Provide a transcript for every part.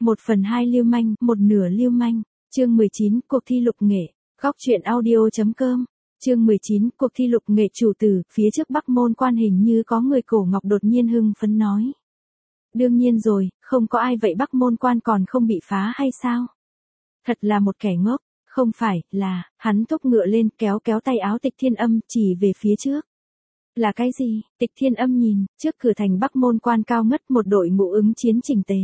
1/2 lưu manh, 1/2 lưu manh. Chương 19, cuộc thi lục nghệ. Góc truyện audio.com. Chương 19, cuộc thi lục nghệ chủ tử, phía trước Bắc Môn Quan hình như có người cổ ngọc đột nhiên hưng phấn nói. Đương nhiên rồi, không có ai vậy Bắc Môn Quan còn không bị phá hay sao? Thật là một kẻ ngốc, không phải, là, hắn thúc ngựa lên kéo kéo tay áo Tịch Thiên Âm chỉ về phía trước. Là cái gì? Tịch Thiên Âm nhìn, trước cửa thành Bắc Môn Quan cao ngất một đội ngũ ứng chiến chỉnh tề.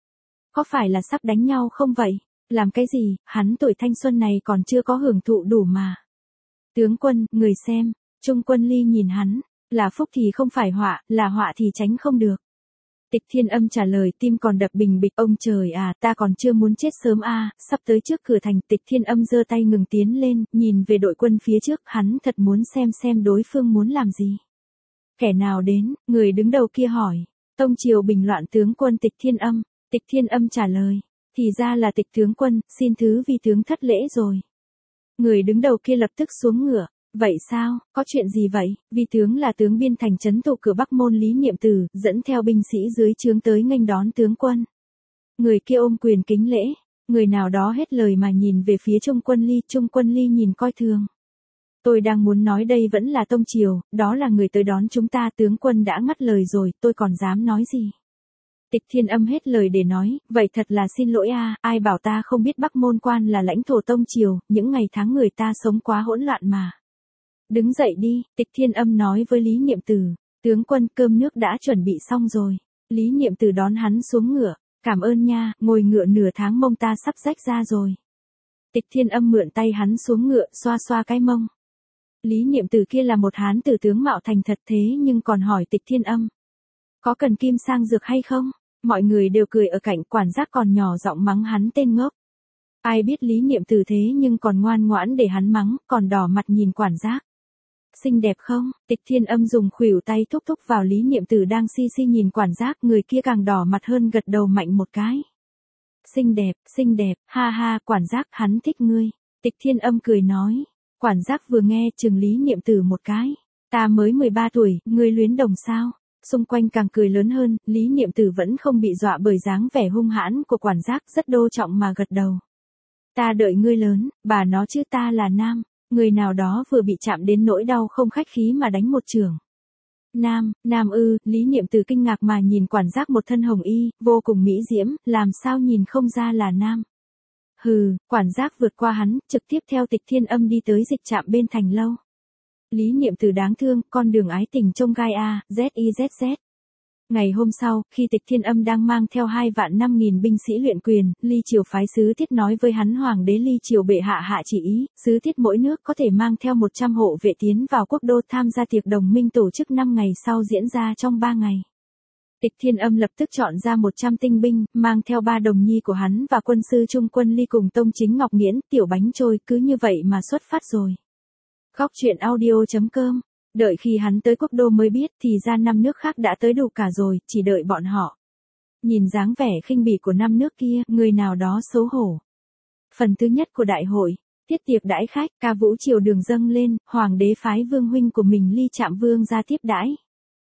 Có phải là sắp đánh nhau không vậy? Làm cái gì, hắn tuổi thanh xuân này còn chưa có hưởng thụ đủ mà. Tướng quân, người xem, Trung Quân Ly nhìn hắn, là phúc thì không phải họa, là họa thì tránh không được. Tịch Thiên Âm trả lời tim còn đập bình bịch, ông trời à, ta còn chưa muốn chết sớm à, sắp tới trước cửa thành. Tịch Thiên Âm giơ tay ngừng tiến lên, nhìn về đội quân phía trước, hắn thật muốn xem đối phương muốn làm gì. Kẻ nào đến, người đứng đầu kia hỏi, Tông Triều bình loạn tướng quân Tịch Thiên Âm. Tịch Thiên Âm trả lời, thì ra là Tịch tướng quân, xin thứ vi tướng thất lễ rồi. Người đứng đầu kia lập tức xuống ngựa. Vậy sao, có chuyện gì vậy? Vi tướng là tướng biên thành trấn thủ cửa Bắc Môn Lý Niệm Tử, dẫn theo binh sĩ dưới trướng tới nghênh đón tướng quân. Người kia ôm quyền kính lễ, người nào đó hết lời mà nhìn về phía Trung Quân Ly nhìn coi thường. Tôi đang muốn nói đây vẫn là Tông Triều, đó là người tới đón chúng ta, tướng quân đã ngắt lời rồi, tôi còn dám nói gì? Tịch Thiên Âm hết lời để nói, vậy thật là xin lỗi a, ai bảo ta không biết Bắc Môn Quan là lãnh thổ Tông Triều, những ngày tháng người ta sống quá hỗn loạn mà. Đứng dậy đi, Tịch Thiên Âm nói với Lý Niệm Tử, tướng quân cơm nước đã chuẩn bị xong rồi. Lý Niệm Tử đón hắn xuống ngựa, cảm ơn nha, ngồi ngựa nửa tháng mông ta sắp rách ra rồi. Tịch Thiên Âm mượn tay hắn xuống ngựa, xoa xoa cái mông. Lý Niệm Tử kia là một hán tử tướng mạo thành thật thế nhưng còn hỏi Tịch Thiên Âm, có cần kim sang dược hay không? Mọi người đều cười ở cạnh, quản giác còn nhỏ giọng mắng hắn tên ngốc. Ai biết Lý Niệm Tử thế nhưng còn ngoan ngoãn để hắn mắng, còn đỏ mặt nhìn quản giác. Xinh đẹp không? Tịch Thiên Âm dùng khuỷu tay thúc thúc vào Lý Niệm Tử đang si nhìn quản giác, người kia càng đỏ mặt hơn, gật đầu mạnh một cái. Xinh đẹp, ha ha, quản giác, hắn thích ngươi. Tịch Thiên Âm cười nói. Quản giác vừa nghe chừng Lý Niệm Tử một cái. Ta mới 13 tuổi, ngươi luyến đồng sao? Xung quanh càng cười lớn hơn, Lý Niệm Tử vẫn không bị dọa bởi dáng vẻ hung hãn của quản giác, rất đô trọng mà gật đầu. Ta đợi ngươi lớn, bà nó chứ ta là nam. Người nào đó vừa bị chạm đến nỗi đau không khách khí mà đánh một chưởng. Nam ư, Lý Niệm Tử kinh ngạc mà nhìn quản giác một thân hồng y, vô cùng mỹ diễm, làm sao nhìn không ra là nam. Hừ, quản giác vượt qua hắn, trực tiếp theo Tịch Thiên Âm đi tới dịch trạm bên thành lâu. Lý Niệm Tử đáng thương, con đường ái tình trông gai a, ZIZZ. Ngày hôm sau, khi Tịch Thiên Âm đang mang theo 2.500.000 binh sĩ luyện quyền, Ly Triều phái sứ thiết nói với hắn hoàng đế Ly Triều bệ hạ chỉ ý, sứ thiết mỗi nước có thể mang theo 100 hộ vệ tiến vào quốc đô tham gia tiệc đồng minh tổ chức 5 ngày sau diễn ra trong 3 ngày. Tịch Thiên Âm lập tức chọn ra 100 tinh binh, mang theo 3 đồng nhi của hắn và quân sư Trung Quân Ly cùng Tông Chính Ngọc Nghiễn, Tiểu Bánh Trôi, cứ như vậy mà xuất phát rồi. Góc truyện audio.com. Đợi khi hắn tới quốc đô mới biết thì ra 5 nước khác đã tới đủ cả rồi, chỉ đợi bọn họ. Nhìn dáng vẻ khinh bỉ của 5 nước kia, người nào đó xấu hổ. Phần thứ nhất của đại hội, tiết tiệc đãi khách, ca vũ triều đường dâng lên, hoàng đế phái vương huynh của mình Ly Trạm Vương ra tiếp đãi.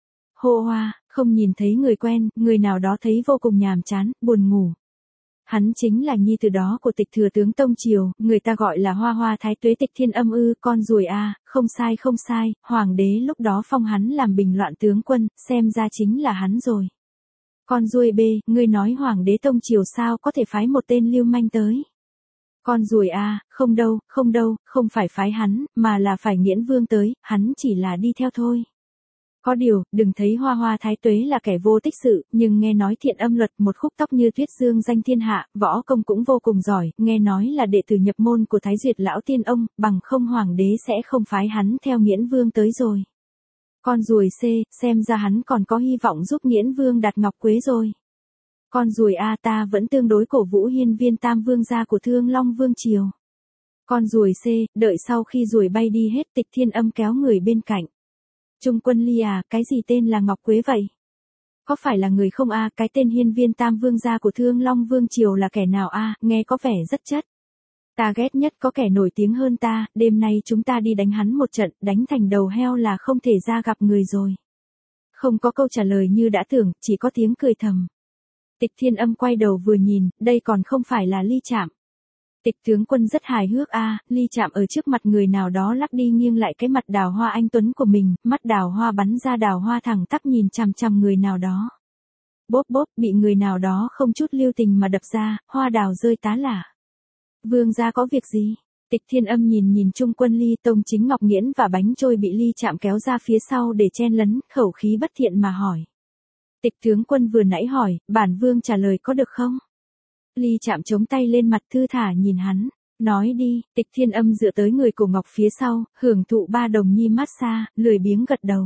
Hô hoa, không nhìn thấy người quen, người nào đó thấy vô cùng nhàm chán, buồn ngủ. Hắn chính là nhi tử đó của Tịch thừa tướng Tông Triều, người ta gọi là Hoa Hoa Thái Tuế. Tịch Thiên Âm ư, con ruồi a, không sai, hoàng đế lúc đó phong hắn làm bình loạn tướng quân, xem ra chính là hắn rồi. Con ruồi b, ngươi nói hoàng đế Tông Triều sao có thể phái một tên lưu manh tới. Con ruồi a, không đâu, không phải phái hắn, mà là phải Nghiễn Vương tới, hắn chỉ là đi theo thôi. Có điều, đừng thấy Hoa Hoa Thái Tuế là kẻ vô tích sự, nhưng nghe nói Thiện Âm Luật, một khúc tóc như tuyết dương danh thiên hạ, võ công cũng vô cùng giỏi, nghe nói là đệ tử nhập môn của Thái Duyệt lão tiên ông, bằng không hoàng đế sẽ không phái hắn theo Nghiễn Vương tới rồi. Con ruồi C, xem ra hắn còn có hy vọng giúp Nghiễn Vương đạt ngọc quế rồi. Con ruồi A, ta vẫn tương đối cổ vũ hiên viên tam vương gia của Thương Long Vương Triều. Con ruồi C, đợi sau khi ruồi bay đi hết, Tịch Thiên Âm kéo người bên cạnh. Trung Quân Ly à, cái gì tên là Ngọc Quế vậy? Có phải là người không a, cái tên hiên viên tam vương gia của Thương Long Vương Triều là kẻ nào a, nghe có vẻ rất chất. Ta ghét nhất có kẻ nổi tiếng hơn ta, đêm nay chúng ta đi đánh hắn một trận, đánh thành đầu heo là không thể ra gặp người rồi. Không có câu trả lời như đã tưởng, chỉ có tiếng cười thầm. Tịch Thiên Âm quay đầu vừa nhìn, đây còn không phải là Ly Trạm. Tịch tướng quân rất hài hước a, Ly Trạm ở trước mặt người nào đó lắc đi nghiêng lại cái mặt đào hoa anh tuấn của mình, mắt đào hoa bắn ra đào hoa thẳng tắp nhìn chằm chằm người nào đó. Bốp bốp, bị người nào đó không chút lưu tình mà đập ra, hoa đào rơi tá lả. Vương gia có việc gì? Tịch Thiên Âm nhìn nhìn Trung Quân Ly, Tông Chính Ngọc Nghiễn và bánh trôi bị Ly Trạm kéo ra phía sau để chen lấn, khẩu khí bất thiện mà hỏi. Tịch tướng quân vừa nãy hỏi, bản vương trả lời có được không? Ly Trạm chống tay lên mặt thư thả nhìn hắn, nói đi. Tịch Thiên Âm dựa tới người cổ ngọc phía sau, hưởng thụ 3 đồng nhi massage, lười biếng gật đầu.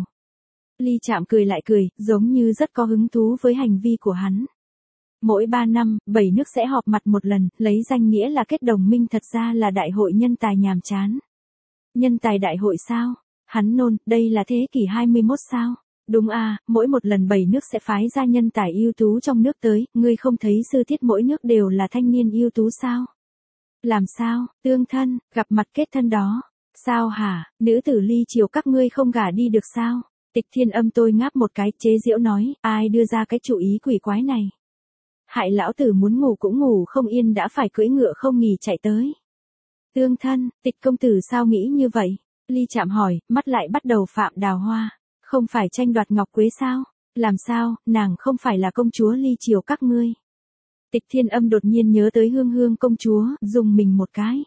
Ly Trạm cười lại cười, giống như rất có hứng thú với hành vi của hắn. Mỗi 3 năm, 7 nước sẽ họp mặt một lần, lấy danh nghĩa là kết đồng minh, thật ra là đại hội nhân tài nhàm chán. Nhân tài đại hội sao? Hắn nôn, đây là thế kỷ 21 sao? Đúng à, mỗi một lần 7 nước sẽ phái ra nhân tài ưu tú trong nước tới, ngươi không thấy sư thiết mỗi nước đều là thanh niên ưu tú sao? Làm sao, tương thân, gặp mặt kết thân đó. Sao hả, nữ tử Ly Triều các ngươi không gả đi được sao? Tịch Thiên Âm tôi ngáp một cái, chế giễu nói, ai đưa ra cái chủ ý quỷ quái này? Hại lão tử muốn ngủ cũng ngủ không yên đã phải cưỡi ngựa không nghỉ chạy tới. Tương thân, Tịch công tử sao nghĩ như vậy? Ly Trạm hỏi, mắt lại bắt đầu phạm đào hoa. Không phải tranh đoạt ngọc quế sao? Làm sao, nàng không phải là công chúa Ly Triều các ngươi? Tịch Thiên Âm đột nhiên nhớ tới Hương Hương công chúa, dùng mình một cái.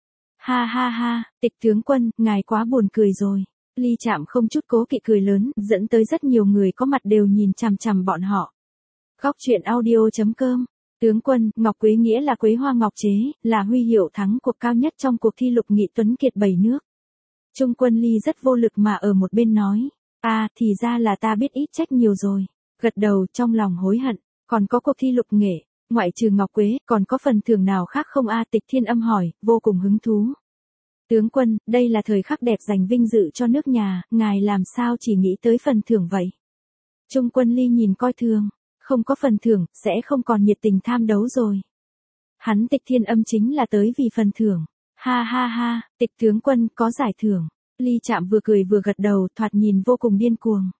Ha ha ha, Tịch tướng quân, ngài quá buồn cười rồi. Ly Trạm không chút cố kỵ cười lớn, dẫn tới rất nhiều người có mặt đều nhìn chằm chằm bọn họ. Góc truyện audio.com. Tướng quân, ngọc quế nghĩa là quế hoa ngọc chế, là huy hiệu thắng cuộc cao nhất trong cuộc thi lục nghị tuấn kiệt 7 nước. Trung Quân Ly rất vô lực mà ở một bên nói. Thì ra là ta biết ít trách nhiều rồi. Gật đầu trong lòng hối hận. Còn có cuộc thi lục nghệ, ngoại trừ ngọc quế, còn có phần thưởng nào khác không Tịch Thiên Âm hỏi, vô cùng hứng thú. Tướng quân, đây là thời khắc đẹp giành vinh dự cho nước nhà, ngài làm sao chỉ nghĩ tới phần thưởng vậy? Trung Quân Ly nhìn coi thường, không có phần thưởng, sẽ không còn nhiệt tình tham đấu rồi. Hắn Tịch Thiên Âm chính là tới vì phần thưởng. Ha ha ha, Tịch tướng quân có giải thưởng. Ly Trạm vừa cười vừa gật đầu, thoạt nhìn vô cùng điên cuồng.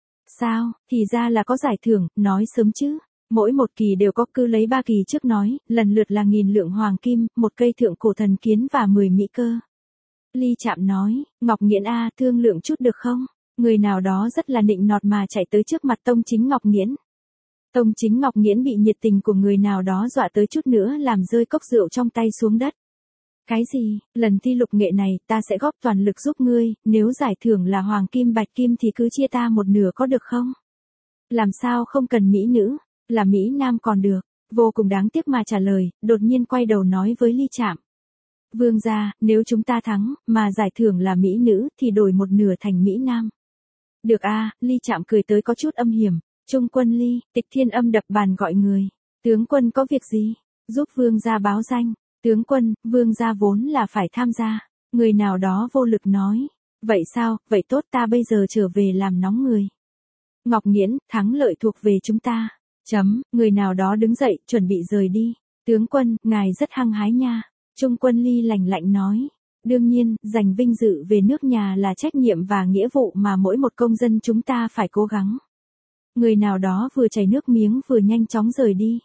Sao, thì ra là có giải thưởng, nói sớm chứ. Mỗi một kỳ đều có, cứ lấy 3 kỳ trước nói, lần lượt là 1000 lượng hoàng kim, 1 cây thượng cổ thần kiến và 10 mỹ cơ. Ly Trạm nói, Ngọc Nghiễn thương lượng chút được không? Người nào đó rất là nịnh nọt mà chạy tới trước mặt Tông Chính Ngọc Nghiễn. Tông Chính Ngọc Nghiễn bị nhiệt tình của người nào đó dọa tới chút nữa làm rơi cốc rượu trong tay xuống đất. Cái gì, lần thi lục nghệ này ta sẽ góp toàn lực giúp ngươi, nếu giải thưởng là hoàng kim bạch kim thì cứ chia ta một nửa có được không? Làm sao không cần mỹ nữ, là mỹ nam còn được, vô cùng đáng tiếc mà trả lời, đột nhiên quay đầu nói với Ly Trạm. Vương gia, nếu chúng ta thắng, mà giải thưởng là mỹ nữ thì đổi một nửa thành mỹ nam. Được Ly Trạm cười tới có chút âm hiểm. Trung Quân Ly, Tịch Thiên Âm đập bàn gọi người. Tướng quân có việc gì? Giúp vương gia báo danh. Tướng quân, vương gia vốn là phải tham gia. Người nào đó vô lực nói. Vậy sao, vậy tốt ta bây giờ trở về làm nóng người. Ngọc Nghiễn, thắng lợi thuộc về chúng ta. Người nào đó đứng dậy, chuẩn bị rời đi. Tướng quân, ngài rất hăng hái nha. Trung Quân Ly lạnh lạnh nói. Đương nhiên, giành vinh dự về nước nhà là trách nhiệm và nghĩa vụ mà mỗi một công dân chúng ta phải cố gắng. Người nào đó vừa chảy nước miếng vừa nhanh chóng rời đi.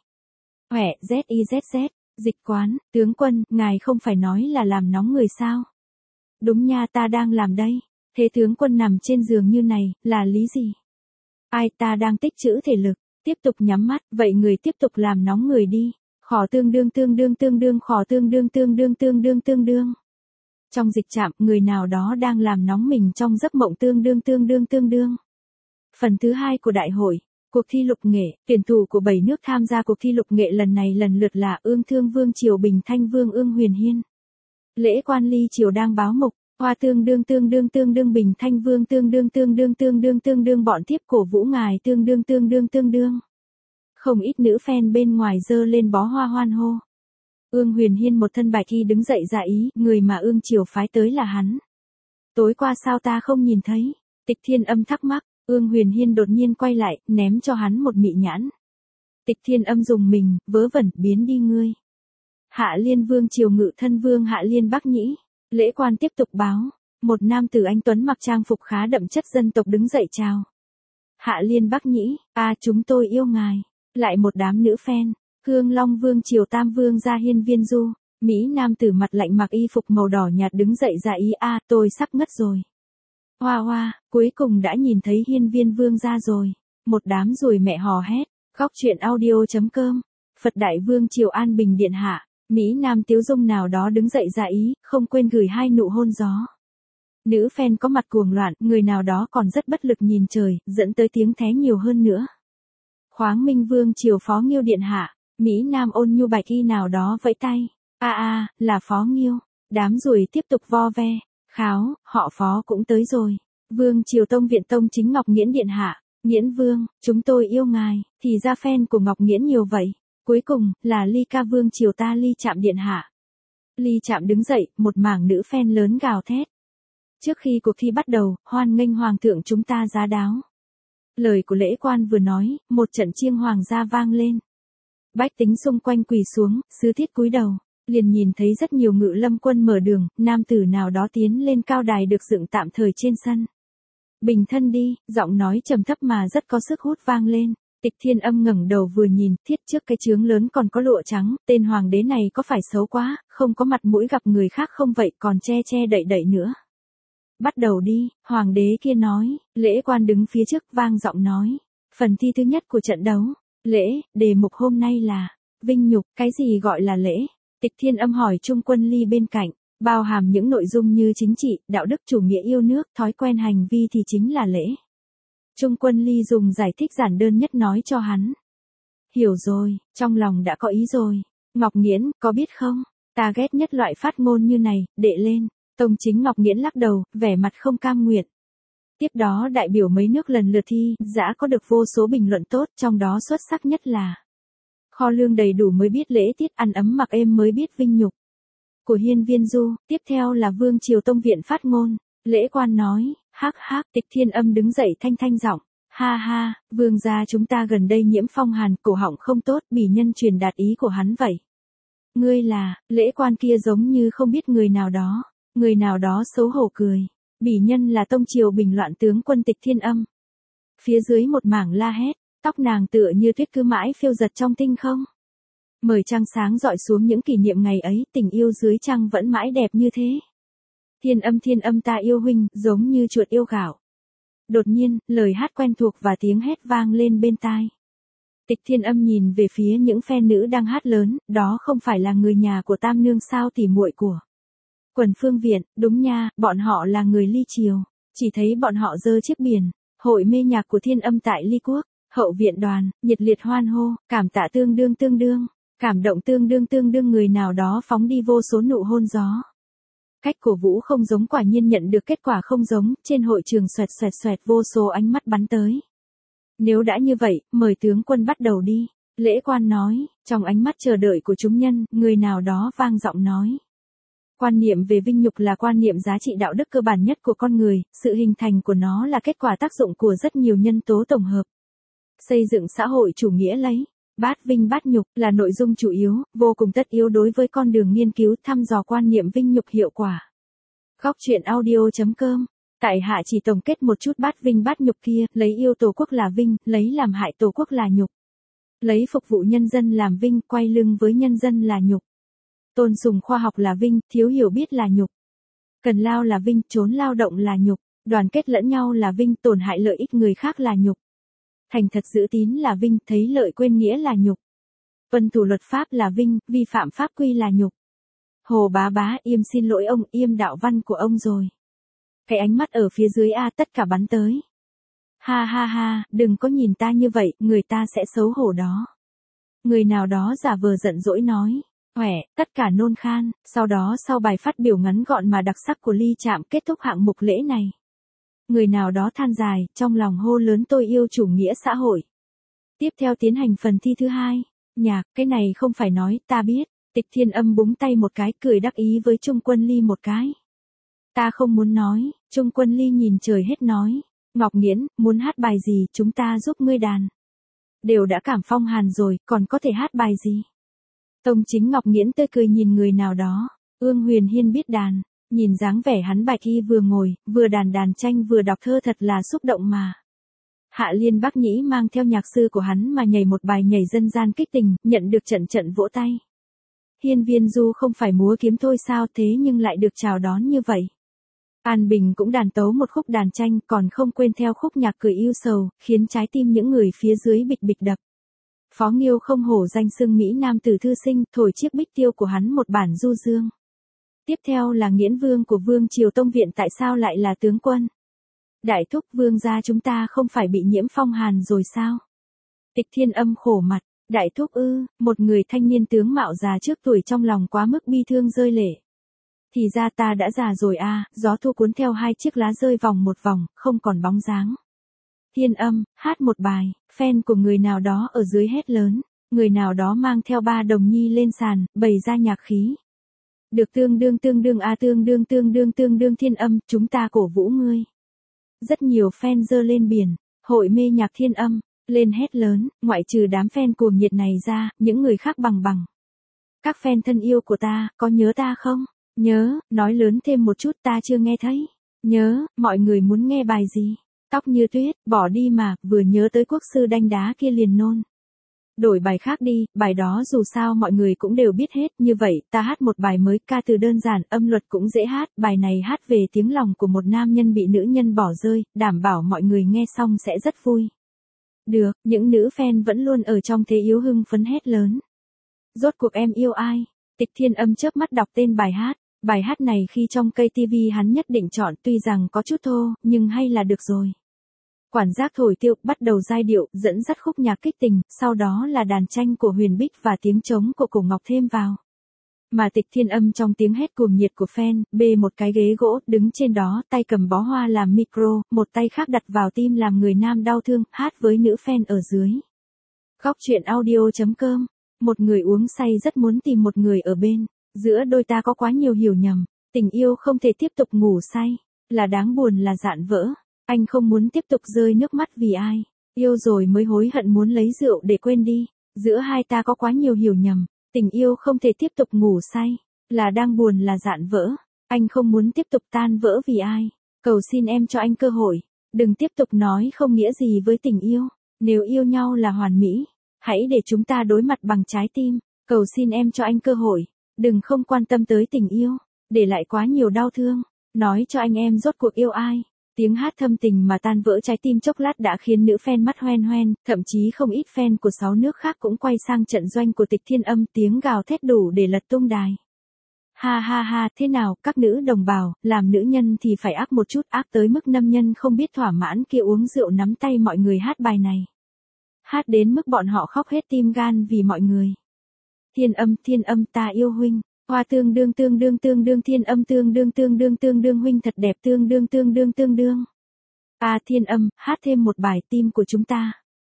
ZIZZ, dịch quán, tướng quân, ngài không phải nói là làm nóng người sao? Đúng nha, ta đang làm đây. Thế tướng quân nằm trên giường như này, là lý gì? Ta đang tích trữ thể lực, tiếp tục nhắm mắt, vậy người tiếp tục làm nóng người đi. Khỏ tương đương, khỏ tương đương. Trong dịch trạm, người nào đó đang làm nóng mình trong giấc mộng tương đương. Phần thứ 2 của đại hội, cuộc thi lục nghệ, tuyển thủ của 7 nước tham gia cuộc thi lục nghệ lần này lần lượt là Ương Thương Vương Triều Bình Thanh Vương Ương Huyền Hiên. Lễ quan Ly Triều đang báo mục, Hoa tương đương Bình Thanh Vương tương đương bọn tiếp cổ vũ ngài tương đương. Không ít nữ fan bên ngoài dơ lên bó hoa hoan hô. Ương Huyền Hiên một thân bạch y đứng dậy dạ ý, người mà Ương Triều phái tới là hắn. Tối qua sao ta không nhìn thấy? Tịch Thiên Âm thắc mắc. Ương Huyền Hiên đột nhiên quay lại, ném cho hắn một mị nhãn. Tịch Thiên Âm dùng mình, vớ vẩn, biến đi ngươi. Hạ Liên Vương Triều Ngự Thân Vương Hạ Liên Bắc Nhĩ. Lễ quan tiếp tục báo. Một nam tử anh tuấn mặc trang phục khá đậm chất dân tộc đứng dậy chào. Hạ Liên Bắc Nhĩ, chúng tôi yêu ngài. Lại một đám nữ fan. Hương Long Vương Triều Tam Vương gia hiên viên du. Mỹ nam tử mặt lạnh mặc y phục màu đỏ nhạt đứng dậy dạ ý a tôi sắp ngất rồi. Hoa hoa, cuối cùng đã nhìn thấy hiên viên vương gia rồi. Một đám rồi mẹ hò hét. Góc chuyện audio.com. Phật Đại Vương Triều An Bình Điện Hạ. Mỹ nam tiếu dung nào đó đứng dậy dạ ý, không quên gửi 2 nụ hôn gió. Nữ fan có mặt cuồng loạn, người nào đó còn rất bất lực nhìn trời, dẫn tới tiếng thé nhiều hơn nữa. Khoáng Minh Vương Triều Phó Nghiêu Điện Hạ. Mỹ nam ôn nhu bạch y nào đó vẫy tay. Là Phó Nghiêu. Đám ruồi tiếp tục vo ve. Kháo, họ Phó cũng tới rồi. Vương Triều Tông Viện Tông Chính Ngọc Nghiễn Điện Hạ. Nghiễn Vương, chúng tôi yêu ngài. Thì ra fan của Ngọc Nghiễn nhiều vậy. Cuối cùng, là Ly Ca Vương Triều ta Ly Trạm Điện Hạ. Ly Trạm đứng dậy, một mảng nữ fan lớn gào thét. Trước khi cuộc thi bắt đầu, hoan nghênh Hoàng thượng chúng ta giá đáo. Lời của lễ quan vừa nói, một trận chiêng hoàng gia vang lên. Bách tính xung quanh quỳ xuống, sứ thiết cúi đầu. Liền nhìn thấy rất nhiều ngự lâm quân mở đường, nam tử nào đó tiến lên cao đài được dựng tạm thời trên sân. Bình thân đi, giọng nói trầm thấp mà rất có sức hút vang lên. Tịch Thiên Âm ngẩng đầu vừa nhìn, thiết trước cái chướng lớn còn có lụa trắng, tên hoàng đế này có phải xấu quá, không có mặt mũi gặp người khác không vậy còn che che đậy đậy nữa. Bắt đầu đi, hoàng đế kia nói, lễ quan đứng phía trước vang giọng nói. Phần thi thứ nhất của trận đấu. Lễ, đề mục hôm nay là, vinh nhục, cái gì gọi là lễ? Tịch Thiên Âm hỏi Trung Quân Ly bên cạnh, bao hàm những nội dung như chính trị, đạo đức chủ nghĩa yêu nước, thói quen hành vi thì chính là lễ. Trung Quân Ly dùng giải thích giản đơn nhất nói cho hắn. Hiểu rồi, trong lòng đã có ý rồi. Ngọc Nghiễn, có biết không? Ta ghét nhất loại phát ngôn như này, đệ lên. Tông Chính Ngọc Nghiễn lắc đầu, vẻ mặt không cam nguyện. Tiếp đó đại biểu mấy nước lần lượt thi, dã có được vô số bình luận tốt, trong đó xuất sắc nhất là kho lương đầy đủ mới biết lễ tiết, ăn ấm mặc êm mới biết vinh nhục. Của hiên viên du, tiếp theo là Vương Triều Tông Viện phát ngôn. Lễ quan nói, hắc hắc, Tịch Thiên Âm đứng dậy thanh thanh giọng. Ha ha, vương gia chúng ta gần đây nhiễm phong hàn, cổ họng không tốt, bỉ nhân truyền đạt ý của hắn vậy. Ngươi là, lễ quan kia giống như không biết người nào đó. Người nào đó xấu hổ cười. Bỉ nhân là Tông Triều bình loạn tướng quân Tịch Thiên Âm. Phía dưới một mảng la hét, tóc nàng tựa như tuyết cứ mãi phiêu giật trong tinh không. Mời trăng sáng dọi xuống những kỷ niệm ngày ấy, tình yêu dưới trăng vẫn mãi đẹp như thế. Thiên âm ta yêu huynh, giống như chuột yêu gạo. Đột nhiên, lời hát quen thuộc và tiếng hét vang lên bên tai. Tịch Thiên Âm nhìn về phía những fan nữ đang hát lớn, đó không phải là người nhà của Tam Nương sao, tỉ muội của Quần Phương Viện, đúng nha, bọn họ là người Ly Triều. Chỉ thấy bọn họ giơ chiếc biển, hội mê nhạc của Thiên Âm tại Ly Quốc, hậu viện đoàn, nhiệt liệt hoan hô, cảm tạ tương đương, cảm động tương đương người nào đó phóng đi vô số nụ hôn gió. Cách cổ vũ không giống quả nhiên nhận được kết quả không giống, trên hội trường xoẹt vô số ánh mắt bắn tới. Nếu đã như vậy, mời tướng quân bắt đầu đi. Lễ quan nói, trong ánh mắt chờ đợi của chúng nhân, người nào đó vang giọng nói. Quan niệm về vinh nhục là quan niệm giá trị đạo đức cơ bản nhất của con người, sự hình thành của nó là kết quả tác dụng của rất nhiều nhân tố tổng hợp. Xây dựng xã hội chủ nghĩa lấy bát vinh bát nhục là nội dung chủ yếu, vô cùng tất yếu đối với con đường nghiên cứu thăm dò quan niệm vinh nhục hiệu quả. Góc chuyện audio.com. Tại hạ chỉ tổng kết một chút bát vinh bát nhục kia, lấy yêu tổ quốc là vinh, lấy làm hại tổ quốc là nhục. Lấy phục vụ nhân dân làm vinh, quay lưng với nhân dân là nhục. Tôn sùng khoa học là vinh, thiếu hiểu biết là nhục. Cần lao là vinh, trốn lao động là nhục. Đoàn kết lẫn nhau là vinh, tổn hại lợi ích người khác là nhục. Thành thật giữ tín là vinh, thấy lợi quên nghĩa là nhục. Tuân thủ luật pháp là vinh, vi phạm pháp quy là nhục. Hồ bá bá, im xin lỗi ông, im đạo văn của ông rồi. Cái ánh mắt ở phía dưới tất cả bắn tới. Ha ha ha, đừng có nhìn ta như vậy, người ta sẽ xấu hổ đó. Người nào đó giả vờ giận dỗi nói. Tất cả nôn khan, sau đó sau bài phát biểu ngắn gọn mà đặc sắc của Ly Trạm kết thúc hạng mục lễ này. Người nào đó than dài, trong lòng hô lớn tôi yêu chủ nghĩa xã hội. Tiếp theo tiến hành phần thi thứ hai. Nhạc, cái này không phải nói, ta biết. Tịch Thiên Âm búng tay một cái, cười đắc ý với Trung Quân Ly một cái. Ta không muốn nói, Trung Quân Ly nhìn trời hết nói. Ngọc Nghiễn, muốn hát bài gì, chúng ta giúp ngươi đàn. Đều đã cảm phong hàn rồi, còn có thể hát bài gì? Tông Chính Ngọc Nghiễn tươi cười nhìn người nào đó. Ương Huyền Hiên biết đàn. Nhìn dáng vẻ hắn bạch y vừa ngồi, vừa đàn tranh vừa đọc thơ thật là xúc động mà. Hạ Liên Bắc Nhĩ mang theo nhạc sư của hắn mà nhảy một bài nhảy dân gian kích tình, nhận được trận trận vỗ tay. Hiên Viên Du không phải múa kiếm thôi sao, thế nhưng lại được chào đón như vậy. An Bình cũng đàn tấu một khúc đàn tranh, còn không quên theo khúc nhạc cười yêu sầu, khiến trái tim những người phía dưới bịch bịch đập. Phó Nghiêu không hổ danh xưng Mỹ Nam tử thư sinh, thổi chiếc bích tiêu của hắn một bản du dương. Tiếp theo là Nghiễn Vương của Vương Triều Tông Viện, tại sao lại là tướng quân? Đại thúc, vương gia chúng ta không phải bị nhiễm phong hàn rồi sao? Tịch Thiên Âm khổ mặt, đại thúc ư? Một người thanh niên tướng mạo già trước tuổi trong lòng quá mức bi thương rơi lệ. Thì ra ta đã già rồi à, gió thu cuốn theo hai chiếc lá rơi vòng một vòng, không còn bóng dáng. Thiên Âm, hát một bài, fan của người nào đó ở dưới hét lớn, người nào đó mang theo 3 đồng nhi lên sàn, bày ra nhạc khí. Được tương đương à, tương đương Thiên Âm, chúng ta cổ vũ ngươi. Rất nhiều fan giơ lên biển, hội mê nhạc Thiên Âm, lên hét lớn, ngoại trừ đám fan cuồng nhiệt này ra, những người khác bằng. Các fan thân yêu của ta, có nhớ ta không? Nhớ, nói lớn thêm một chút, ta chưa nghe thấy. Nhớ, mọi người muốn nghe bài gì? Tóc như tuyết, bỏ đi mà, vừa nhớ tới quốc sư đanh đá kia liền nôn. Đổi bài khác đi, bài đó dù sao mọi người cũng đều biết hết, như vậy, ta hát một bài mới, ca từ đơn giản, âm luật cũng dễ hát, bài này hát về tiếng lòng của một nam nhân bị nữ nhân bỏ rơi, đảm bảo mọi người nghe xong sẽ rất vui. Được, những nữ fan vẫn luôn ở trong thế yếu hưng phấn hét lớn. Rốt cuộc em yêu ai? Tịch Thiên Âm chớp mắt đọc tên bài hát. Bài hát này khi trong cây TV hắn nhất định chọn, tuy rằng có chút thô, nhưng hay là được rồi. Quản giác thổi tiêu, bắt đầu giai điệu, dẫn dắt khúc nhạc kích tình, sau đó là đàn tranh của Huyền Bích và tiếng trống của Cổ Ngọc thêm vào. Mà Tịch Thiên Âm trong tiếng hét cuồng nhiệt của fan, bê một cái ghế gỗ, đứng trên đó, tay cầm bó hoa làm micro, một tay khác đặt vào tim làm người nam đau thương, hát với nữ fan ở dưới. Góc truyện audio.com. Một người uống say rất muốn tìm một người ở bên. Giữa đôi ta có quá nhiều hiểu nhầm. Tình yêu không thể tiếp tục ngủ say. Là đáng buồn là dạn vỡ. Anh không muốn tiếp tục rơi nước mắt vì ai. Yêu rồi mới hối hận muốn lấy rượu để quên đi. Giữa hai ta có quá nhiều hiểu nhầm. Tình yêu không thể tiếp tục ngủ say. Là đang buồn là dạn vỡ. Anh không muốn tiếp tục tan vỡ vì ai. Cầu xin em cho anh cơ hội. Đừng tiếp tục nói không nghĩa gì với tình yêu. Nếu yêu nhau là hoàn mỹ, hãy để chúng ta đối mặt bằng trái tim. Cầu xin em cho anh cơ hội. Đừng không quan tâm tới tình yêu. Để lại quá nhiều đau thương. Nói cho anh em rốt cuộc yêu ai. Tiếng hát thâm tình mà tan vỡ trái tim chốc lát đã khiến nữ fan mắt hoen hoen, thậm chí không ít fan của 6 nước khác cũng quay sang trận doanh của Tịch Thiên Âm, tiếng gào thét đủ để lật tung đài. Ha ha ha, thế nào, các nữ đồng bào, làm nữ nhân thì phải ác một chút, ác tới mức nam nhân không biết thỏa mãn kia uống rượu nắm tay mọi người hát bài này. Hát đến mức bọn họ khóc hết tim gan vì mọi người. Thiên Âm ta yêu huynh. Hoa tương đương Thiên Âm tương đương huynh thật đẹp tương đương. À Thiên Âm, hát thêm một bài tim của chúng ta.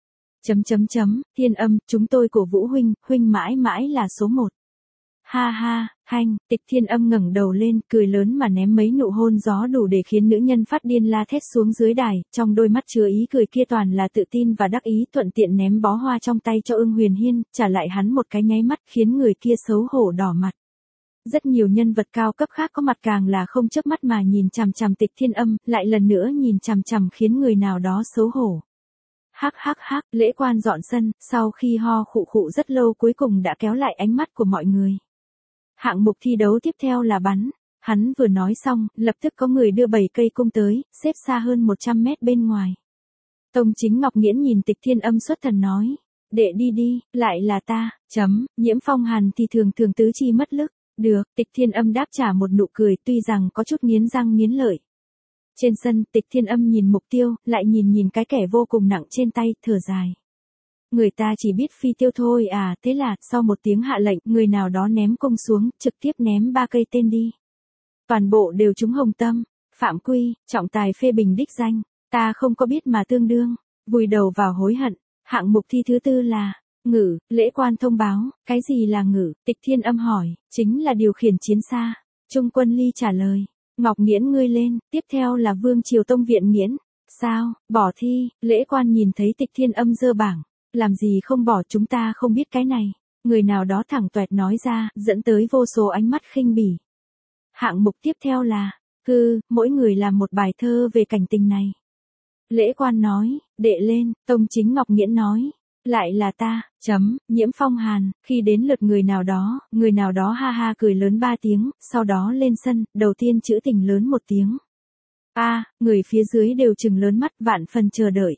Thiên Âm, chúng tôi cổ vũ huynh mãi mãi là số 1. Ha ha, hanh, Tịch Thiên Âm ngẩng đầu lên, cười lớn mà ném mấy nụ hôn gió đủ để khiến nữ nhân phát điên la thét xuống dưới đài, trong đôi mắt chứa ý cười kia toàn là tự tin và đắc ý, thuận tiện ném bó hoa trong tay cho Ưng Huyền Hiên, trả lại hắn một cái nháy mắt khiến người kia xấu hổ đỏ mặt. Rất nhiều nhân vật cao cấp khác có mặt càng là không chớp mắt mà nhìn chằm chằm Tịch Thiên Âm, lại lần nữa nhìn chằm chằm khiến người nào đó xấu hổ. Hắc, lễ quan dọn sân, sau khi ho khụ khụ rất lâu cuối cùng đã kéo lại ánh mắt của mọi người. Hạng mục thi đấu tiếp theo là bắn. Hắn vừa nói xong, lập tức có người đưa 7 cây cung tới, xếp xa hơn 100 mét bên ngoài. Tông Chính Ngọc Nghiễn nhìn Tịch Thiên Âm xuất thần nói. Đệ đi, lại là ta, nhiễm phong hàn thì thường tứ chi mất lực. Được, Tịch Thiên Âm đáp trả một nụ cười tuy rằng có chút nghiến răng nghiến lợi. Trên sân, Tịch Thiên Âm nhìn mục tiêu, lại nhìn cái kẻ vô cùng nặng trên tay, thở dài. Người ta chỉ biết phi tiêu thôi à, thế là, sau một tiếng hạ lệnh, người nào đó ném cung xuống, trực tiếp ném 3 cây tên đi. Toàn bộ đều trúng hồng tâm, phạm quy, trọng tài phê bình đích danh, ta không có biết mà tương đương, vùi đầu vào hối hận. Hạng mục thi thứ 4 là ngự, lễ quan thông báo, cái gì là ngự? Tịch Thiên Âm hỏi, chính là điều khiển chiến xa. Trung Quân Ly trả lời, Ngọc Nghiễn ngươi lên, tiếp theo là Vương Triều Tông Viện Nghiễn. Sao, bỏ thi, lễ quan nhìn thấy Tịch Thiên Âm giơ bảng. Làm gì không bỏ, chúng ta không biết cái này. Người nào đó thẳng toẹt nói ra, dẫn tới vô số ánh mắt khinh bỉ. Hạng mục tiếp theo là, mỗi người làm một bài thơ về cảnh tình này. Lễ Quan nói, đệ lên, Tông Chính Ngọc Nghiễn nói. Lại là ta, Nhiễm Phong hàn, khi đến lượt người nào đó ha ha cười lớn 3 tiếng, sau đó lên sân, đầu tiên trữ tình lớn một tiếng. Người phía dưới đều trừng lớn mắt vạn phần chờ đợi.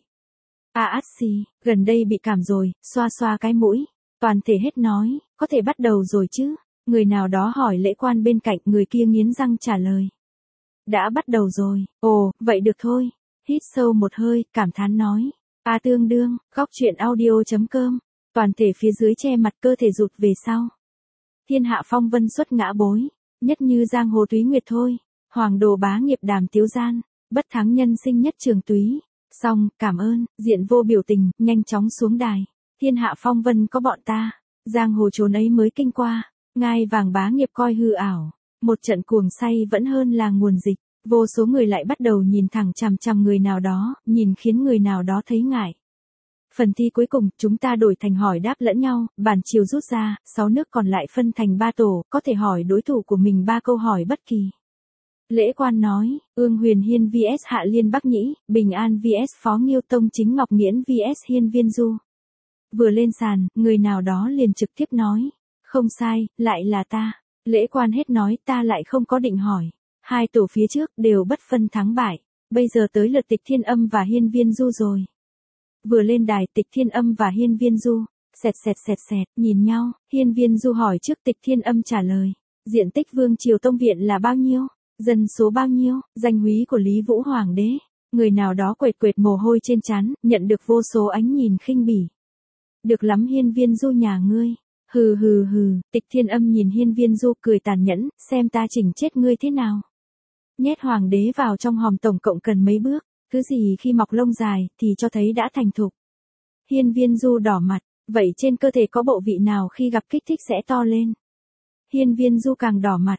Gần đây bị cảm rồi, xoa xoa cái mũi. Toàn thể hết nói, có thể bắt đầu rồi chứ. Người nào đó hỏi Lễ Quan bên cạnh, người kia nghiến răng trả lời. Đã bắt đầu rồi, ồ, vậy được thôi. Hít sâu một hơi, cảm thán nói. Tương đương, góc truyện audio.com. Toàn thể phía dưới che mặt cơ thể rụt về sau. Thiên hạ phong vân xuất ngã bối, nhất như giang hồ túy nguyệt thôi. Hoàng đồ bá nghiệp đàm tiếu gian, bất thắng nhân sinh nhất trường túy. Xong, cảm ơn, diện vô biểu tình, nhanh chóng xuống đài. Thiên hạ phong vân có bọn ta, giang hồ trốn ấy mới kinh qua, ngai vàng bá nghiệp coi hư ảo. Một trận cuồng say vẫn hơn là nguồn dịch. Vô số người lại bắt đầu nhìn thẳng chằm chằm người nào đó, nhìn khiến người nào đó thấy ngại. Phần thi cuối cùng, chúng ta đổi thành hỏi đáp lẫn nhau, bản chiều rút ra, 6 nước còn lại phân thành 3 tổ, có thể hỏi đối thủ của mình 3 câu hỏi bất kỳ. Lễ Quan nói, Ương Huyền Hiên vs Hạ Liên Bắc Nhĩ, Bình An vs Phó Nghiêu, Tông Chính Ngọc Nghiễn vs Hiên Viên Du. Vừa lên sàn, người nào đó liền trực tiếp nói, không sai, lại là ta. Lễ Quan hết nói, ta lại không có định hỏi. 2 tổ phía trước đều bất phân thắng bại, bây giờ tới lượt Tịch Thiên Âm và Hiên Viên Du rồi. Vừa lên đài, Tịch Thiên Âm và Hiên Viên Du, sẹt, nhìn nhau, Hiên Viên Du hỏi trước, Tịch Thiên Âm trả lời. Diện tích Vương Triều Tông Viện là bao nhiêu? Dân số bao nhiêu? Danh húy của Lý Vũ Hoàng đế. Người nào đó quệt mồ hôi trên trán, nhận được vô số ánh nhìn khinh bỉ. Được lắm Hiên Viên Du nhà ngươi. Hừ, Tịch Thiên Âm nhìn Hiên Viên Du cười tàn nhẫn, xem ta chỉnh chết ngươi thế nào. Nhét hoàng đế vào trong hòm tổng cộng cần mấy bước, thứ gì khi mọc lông dài thì cho thấy đã thành thục. Hiên Viên Du đỏ mặt, vậy trên cơ thể có bộ vị nào khi gặp kích thích sẽ to lên? Hiên Viên Du càng đỏ mặt,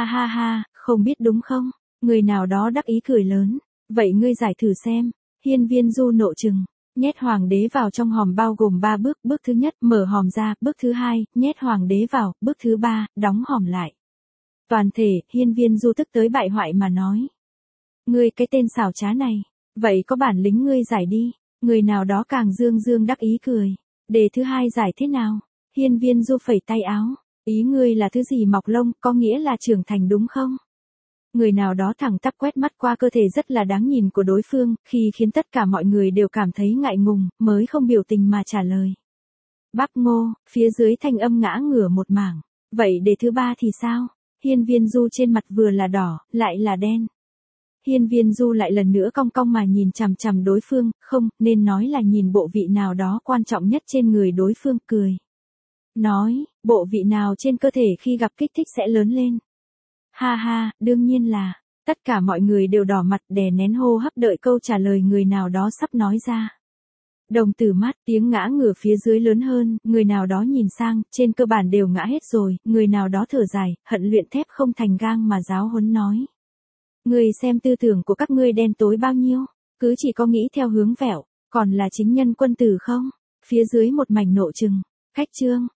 ha, không biết đúng không? Người nào đó đắc ý cười lớn, vậy ngươi giải thử xem. Hiên Viên Du nộ trừng, nhét hoàng đế vào trong hòm bao gồm 3 bước, bước thứ nhất, mở hòm ra, bước thứ hai, nhét hoàng đế vào, bước thứ 3, đóng hòm lại. Toàn thể, Hiên Viên Du tức tới bại hoại mà nói. Ngươi cái tên xảo trá này, vậy có bản lĩnh ngươi giải đi. Người nào đó càng dương đắc ý cười. Đề thứ hai giải thế nào? Hiên Viên Du phẩy tay áo. Ý ngươi là thứ gì mọc lông, có nghĩa là trưởng thành đúng không? Người nào đó thẳng tắp quét mắt qua cơ thể rất là đáng nhìn của đối phương, khi khiến tất cả mọi người đều cảm thấy ngại ngùng, mới không biểu tình mà trả lời. Bác Ngô, phía dưới thanh âm ngã ngửa một mảng. Vậy đề thứ 3 thì sao? Hiên Viên Du trên mặt vừa là đỏ, lại là đen. Hiên Viên Du lại lần nữa cong cong mà nhìn chằm chằm đối phương, không, nên nói là nhìn bộ vị nào đó quan trọng nhất trên người đối phương, cười. Nói, bộ vị nào trên cơ thể khi gặp kích thích sẽ lớn lên. Ha, đương nhiên là, tất cả mọi người đều đỏ mặt đè nén hô hấp đợi câu trả lời người nào đó sắp nói ra. Đồng tử mắt, tiếng ngã ngửa phía dưới lớn hơn, người nào đó nhìn sang, trên cơ bản đều ngã hết rồi, người nào đó thở dài, hận luyện thép không thành gang mà giáo huấn nói. Người xem tư tưởng của các ngươi đen tối bao nhiêu, cứ chỉ có nghĩ theo hướng vẹo, còn là chính nhân quân tử không? Phía dưới một mảnh nộ trừng, khách trương,